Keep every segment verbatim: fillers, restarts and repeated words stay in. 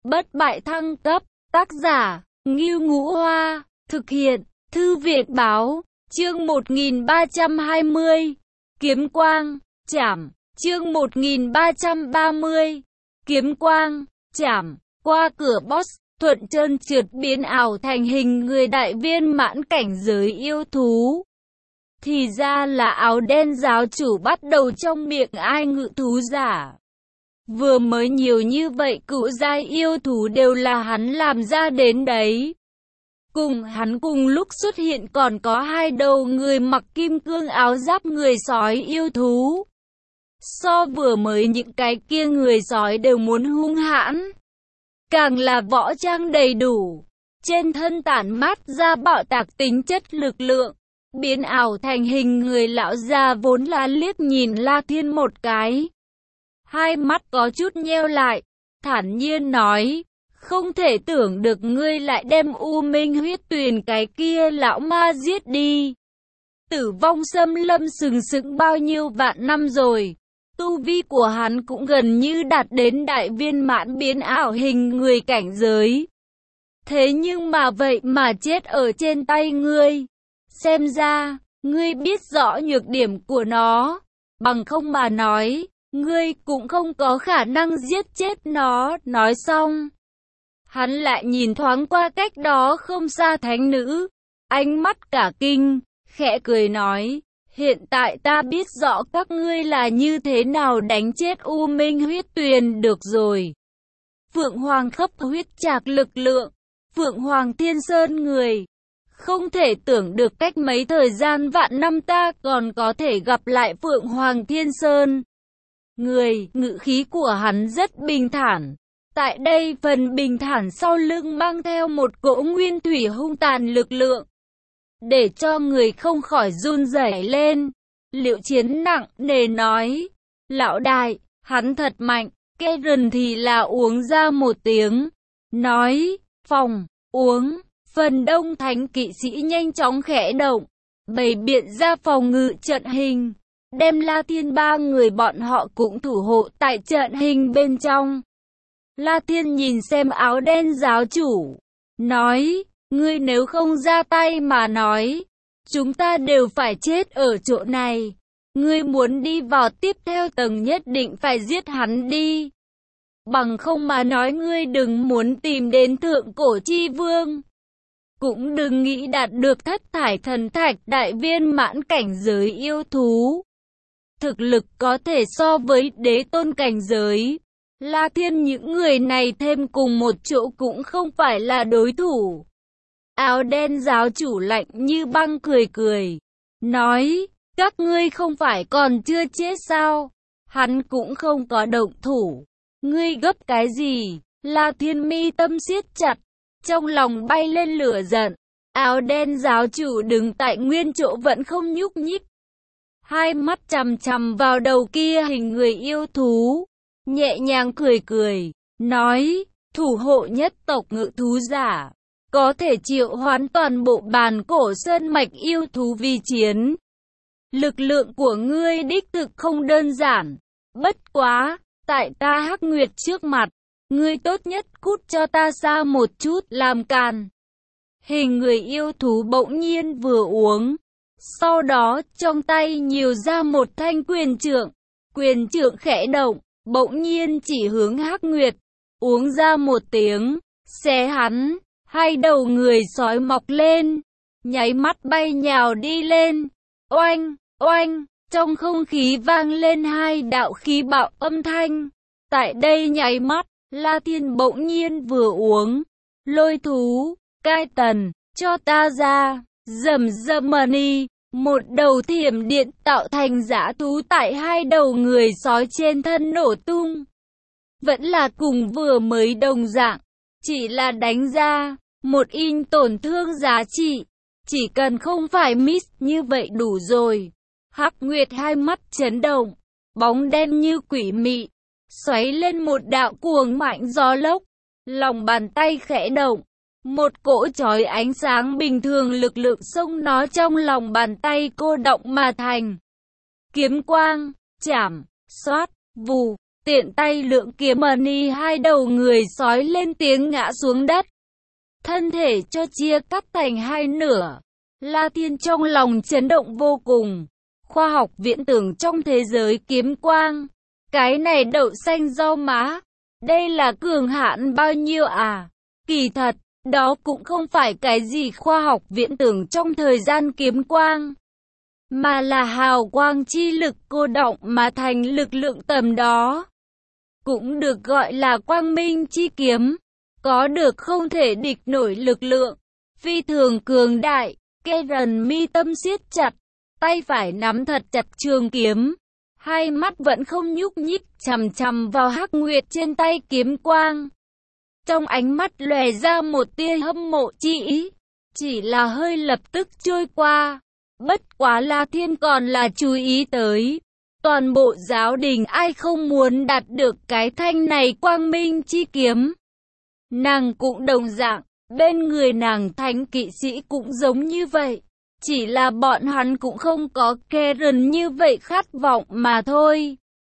Bất bại thăng cấp, tác giả, Ngưu Ngũ Hoa, thực hiện, Thư viện Báo, chương một nghìn ba trăm hai mươi, Kiếm Quang, Chảm, chương một nghìn ba trăm ba mươi, Kiếm Quang, Chảm, qua cửa boss, thuận trơn trượt biến ảo thành hình người đại viên mãn cảnh giới yêu thú. Thì ra là áo đen giáo chủ bắt đầu trong miệng ai ngự thú giả. Vừa mới nhiều như vậy cựu giai yêu thú đều là hắn làm ra đến đấy. Cùng hắn cùng lúc xuất hiện còn có hai đầu người mặc kim cương áo giáp người sói yêu thú. So vừa mới những cái kia người sói đều muốn hung hãn. Càng là võ trang đầy đủ, trên thân tản mát ra bạo tạc tính chất lực lượng. Biến ảo thành hình người lão già vốn là liếc nhìn La Thiên một cái. Hai mắt có chút nheo lại, thản nhiên nói, không thể tưởng được ngươi lại đem U Minh huyết tuyền cái kia lão ma giết đi. Tử vong xâm lâm sừng sững bao nhiêu vạn năm rồi, tu vi của hắn cũng gần như đạt đến đại viên mãn biến ảo hình người cảnh giới. Thế nhưng mà vậy mà chết ở trên tay ngươi. Xem ra, ngươi biết rõ nhược điểm của nó, bằng không mà nói, ngươi cũng không có khả năng giết chết nó. Nói xong, hắn lại nhìn thoáng qua cách đó không xa thánh nữ, ánh mắt cả kinh, khẽ cười nói, hiện tại ta biết rõ các ngươi là như thế nào đánh chết U Minh huyết tuyền được rồi. Phượng Hoàng khắp huyết trạc lực lượng, Phượng Hoàng Thiên Sơn người. Không thể tưởng được cách mấy thời gian vạn năm ta còn có thể gặp lại Phượng Hoàng Thiên Sơn. Người, ngữ khí của hắn rất bình thản. Tại đây phần bình thản sau lưng mang theo một cỗ nguyên thủy hung tàn lực lượng. Để cho người không khỏi run rẩy lên. Liệu Chiến nặng nề nói. Lão đại, hắn thật mạnh. Karen thì là uống ra một tiếng. Nói, phòng, uống. Phần đông thánh kỵ sĩ nhanh chóng khẽ động, bày biện ra phòng ngự trận hình, đem La Thiên ba người bọn họ cũng thủ hộ tại trận hình bên trong. La Thiên nhìn xem áo đen giáo chủ, nói, ngươi nếu không ra tay mà nói, chúng ta đều phải chết ở chỗ này. Ngươi muốn đi vào tiếp theo tầng nhất định phải giết hắn đi. Bằng không mà nói ngươi đừng muốn tìm đến thượng cổ chi vương. Cũng đừng nghĩ đạt được thất thải thần thạch đại viên mãn cảnh giới yêu thú. Thực lực có thể so với đế tôn cảnh giới. La Thiên những người này thêm cùng một chỗ cũng không phải là đối thủ. Áo đen giáo chủ lạnh như băng cười cười. Nói, các ngươi không phải còn chưa chết sao? Hắn cũng không có động thủ. Ngươi gấp cái gì? La Thiên mi tâm siết chặt. Trong lòng bay lên lửa giận, áo đen giáo chủ đứng tại nguyên chỗ vẫn không nhúc nhích. Hai mắt chằm chằm vào đầu kia hình người yêu thú, nhẹ nhàng cười cười, nói, thủ hộ nhất tộc ngự thú giả, có thể triệu hoán toàn bộ bàn cổ sơn mạch yêu thú vi chiến. Lực lượng của ngươi đích thực không đơn giản, bất quá, tại ta Hắc Nguyệt trước mặt. Ngươi tốt nhất cút cho ta xa một chút làm càn. Hình người yêu thú bỗng nhiên vừa uống. Sau đó trong tay nhiều ra một thanh quyền trượng. Quyền trượng khẽ động, bỗng nhiên chỉ hướng Hắc Nguyệt. Uống ra một tiếng, xé hắn, hai đầu người sói mọc lên. Nháy mắt bay nhào đi lên. Oanh, oanh, trong không khí vang lên hai đạo khí bạo âm thanh. Tại đây nháy mắt. La Thiên bỗng nhiên vừa uống, lôi thú, cai tần, cho ta ra, rầm rầm mani, một đầu thiểm điện tạo thành dã thú tại hai đầu người sói trên thân nổ tung. Vẫn là cùng vừa mới đồng dạng, chỉ là đánh ra, một in tổn thương giá trị, chỉ cần không phải miss như vậy đủ rồi. Hắc Nguyệt hai mắt chấn động, bóng đen như quỷ mị. Xoáy lên một đạo cuồng mạnh gió lốc, lòng bàn tay khẽ động, một cỗ chói ánh sáng bình thường lực lượng xông nó trong lòng bàn tay cô động mà thành. Kiếm quang, chảm, xoát, vù, tiện tay lượng kiếm money, hai đầu người sói lên tiếng ngã xuống đất. Thân thể cho chia cắt thành hai nửa. La Thiên trong lòng chấn động vô cùng. Khoa học viễn tưởng trong thế giới kiếm quang. Cái này đậu xanh rau má. Đây là cường hạn bao nhiêu à? Kỳ thật, đó cũng không phải cái gì khoa học viễn tưởng trong thời gian kiếm quang, mà là hào quang chi lực cô động mà thành lực lượng tầm đó. Cũng được gọi là quang minh chi kiếm, có được không thể địch nổi lực lượng, phi thường cường đại. Karen mi tâm siết chặt, tay phải nắm thật chặt trường kiếm, hai mắt vẫn không nhúc nhích chằm chằm vào Hắc Nguyệt trên tay kiếm quang. Trong ánh mắt lóe ra một tia hâm mộ chi ý, chỉ là hơi lập tức trôi qua. Bất quá La Thiên còn là chú ý tới, toàn bộ giáo đình ai không muốn đạt được cái thanh này quang minh chi kiếm. Nàng cũng đồng dạng, bên người nàng thánh kỵ sĩ cũng giống như vậy. Chỉ là bọn hắn cũng không có Karen như vậy khát vọng mà thôi.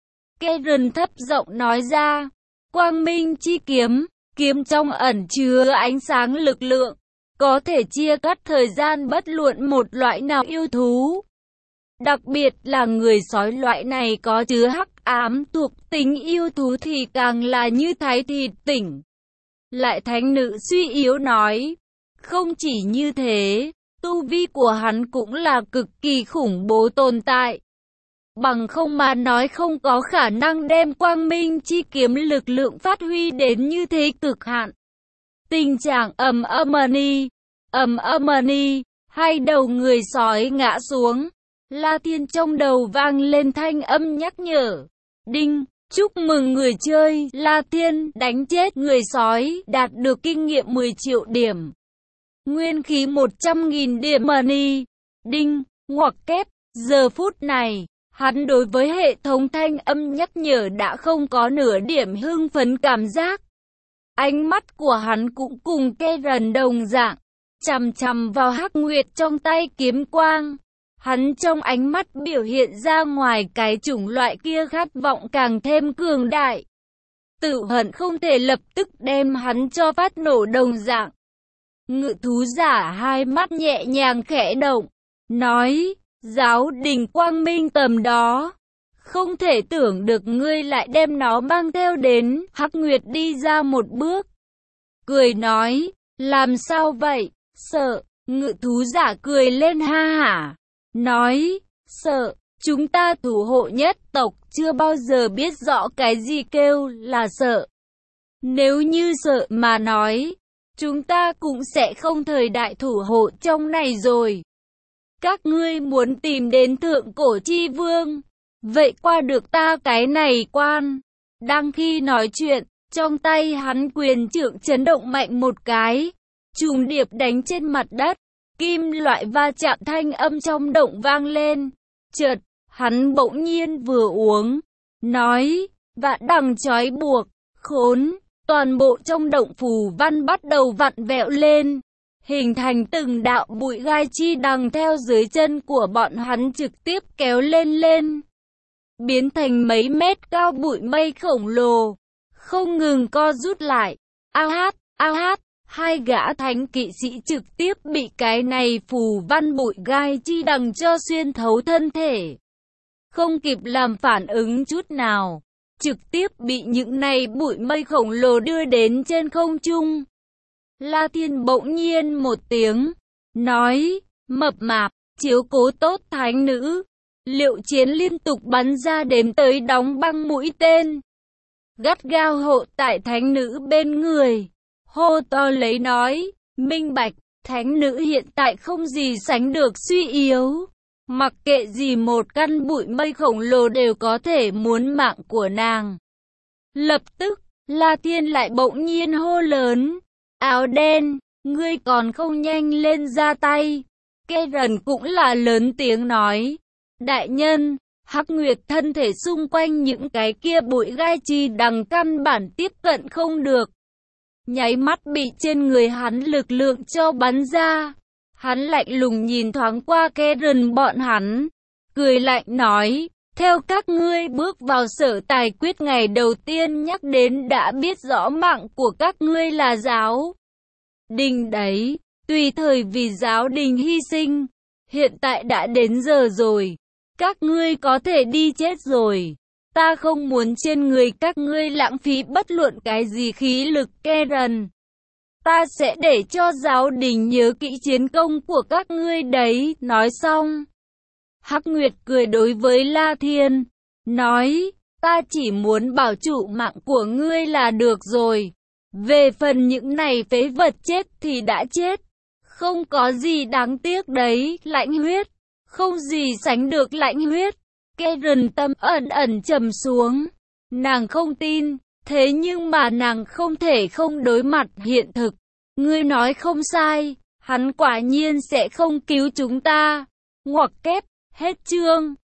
Karen thấp giọng nói ra, quang minh chi kiếm, kiếm trong ẩn chứa ánh sáng lực lượng, có thể chia cắt thời gian bất luận một loại nào yêu thú. Đặc biệt là người sói loại này có chứa hắc ám thuộc tính yêu thú thì càng là như thái thịt tỉnh. Lại thánh nữ suy yếu nói, không chỉ như thế, tu vi của hắn cũng là cực kỳ khủng bố tồn tại. Bằng không mà nói không có khả năng đem quang minh chi kiếm lực lượng phát huy đến như thế cực hạn. Tình trạng ầm âm-ni, ầm âm-ni, hai đầu người sói ngã xuống. La Thiên trong đầu vang lên thanh âm nhắc nhở. Đinh, chúc mừng người chơi La Thiên đánh chết người sói, đạt được kinh nghiệm mười triệu điểm. Nguyên khí một trăm nghìn điểm money. Đinh, ngoặc kép, giờ phút này, hắn đối với hệ thống thanh âm nhắc nhở đã không có nửa điểm hưng phấn cảm giác. Ánh mắt của hắn cũng cùng Karen đồng dạng, chằm chằm vào Hắc Nguyệt trong tay kiếm quang. Hắn trong ánh mắt biểu hiện ra ngoài cái chủng loại kia khát vọng càng thêm cường đại. Tự hận không thể lập tức đem hắn cho phát nổ đồng dạng. Ngự thú giả hai mắt nhẹ nhàng khẽ động, nói, giáo đình quang minh tầm đó. Không thể tưởng được ngươi lại đem nó mang theo đến. Hắc Nguyệt đi ra một bước, cười nói, làm sao vậy, sợ. Ngự thú giả cười lên ha hả, nói, sợ, chúng ta thủ hộ nhất tộc chưa bao giờ biết rõ cái gì kêu là sợ. Nếu như sợ mà nói, chúng ta cũng sẽ không thời đại thủ hộ trong này rồi. Các ngươi muốn tìm đến thượng cổ chi vương, vậy qua được ta cái này quan. Đang khi nói chuyện, trong tay hắn quyền trượng chấn động mạnh một cái, trùng điệp đánh trên mặt đất. Kim loại va chạm thanh âm trong động vang lên. Chợt, hắn bỗng nhiên vừa uống, nói, vạn đằng trói buộc, khốn. Toàn bộ trong động phù văn bắt đầu vặn vẹo lên, hình thành từng đạo bụi gai chi đằng theo dưới chân của bọn hắn trực tiếp kéo lên lên, biến thành mấy mét cao bụi mây khổng lồ, không ngừng co rút lại. A hát, a hát, hai gã thánh kỵ sĩ trực tiếp bị cái này phù văn bụi gai chi đằng cho xuyên thấu thân thể. Không kịp làm phản ứng chút nào, trực tiếp bị những này bụi mây khổng lồ đưa đến trên không trung. La Thiên bỗng nhiên một tiếng, nói, mập mạp, chiếu cố tốt thánh nữ. Liệu chiến liên tục bắn ra đếm tới đóng băng mũi tên, gắt gao hộ tại thánh nữ bên người, hô to lấy nói, minh bạch, thánh nữ hiện tại không gì sánh được suy yếu. Mặc kệ gì một căn bụi mây khổng lồ đều có thể muốn mạng của nàng. Lập tức, La Thiên lại bỗng nhiên hô lớn, áo đen, ngươi còn không nhanh lên ra tay. Karen cũng là lớn tiếng nói, đại nhân, Hắc Nguyệt thân thể xung quanh những cái kia bụi gai chi đằng căn bản tiếp cận không được. Nháy mắt bị trên người hắn lực lượng cho bắn ra. Hắn lạnh lùng nhìn thoáng qua Karen bọn hắn, cười lạnh nói, Theo các ngươi bước vào sở tài quyết ngày đầu tiên nhắc đến đã biết rõ mạng của các ngươi là giáo đình đấy, tùy thời vì giáo đình hy sinh. Hiện tại đã đến giờ rồi, các ngươi có thể đi chết rồi. Ta không muốn trên người các ngươi lãng phí bất luận cái gì khí lực. Karen, ta sẽ để cho giáo đình nhớ kỹ chiến công của các ngươi đấy. Nói xong, Hắc Nguyệt cười đối với La Thiên, nói, ta chỉ muốn bảo trụ mạng của ngươi là được rồi. Về phần những này phế vật chết thì đã chết, không có gì đáng tiếc đấy. Lãnh huyết, không gì sánh được lãnh huyết. Karen tâm ẩn ẩn trầm xuống, nàng không tin, thế nhưng mà nàng không thể không đối mặt hiện thực. Ngươi nói không sai, hắn quả nhiên sẽ không cứu chúng ta. Ngoặc kép, hết chương.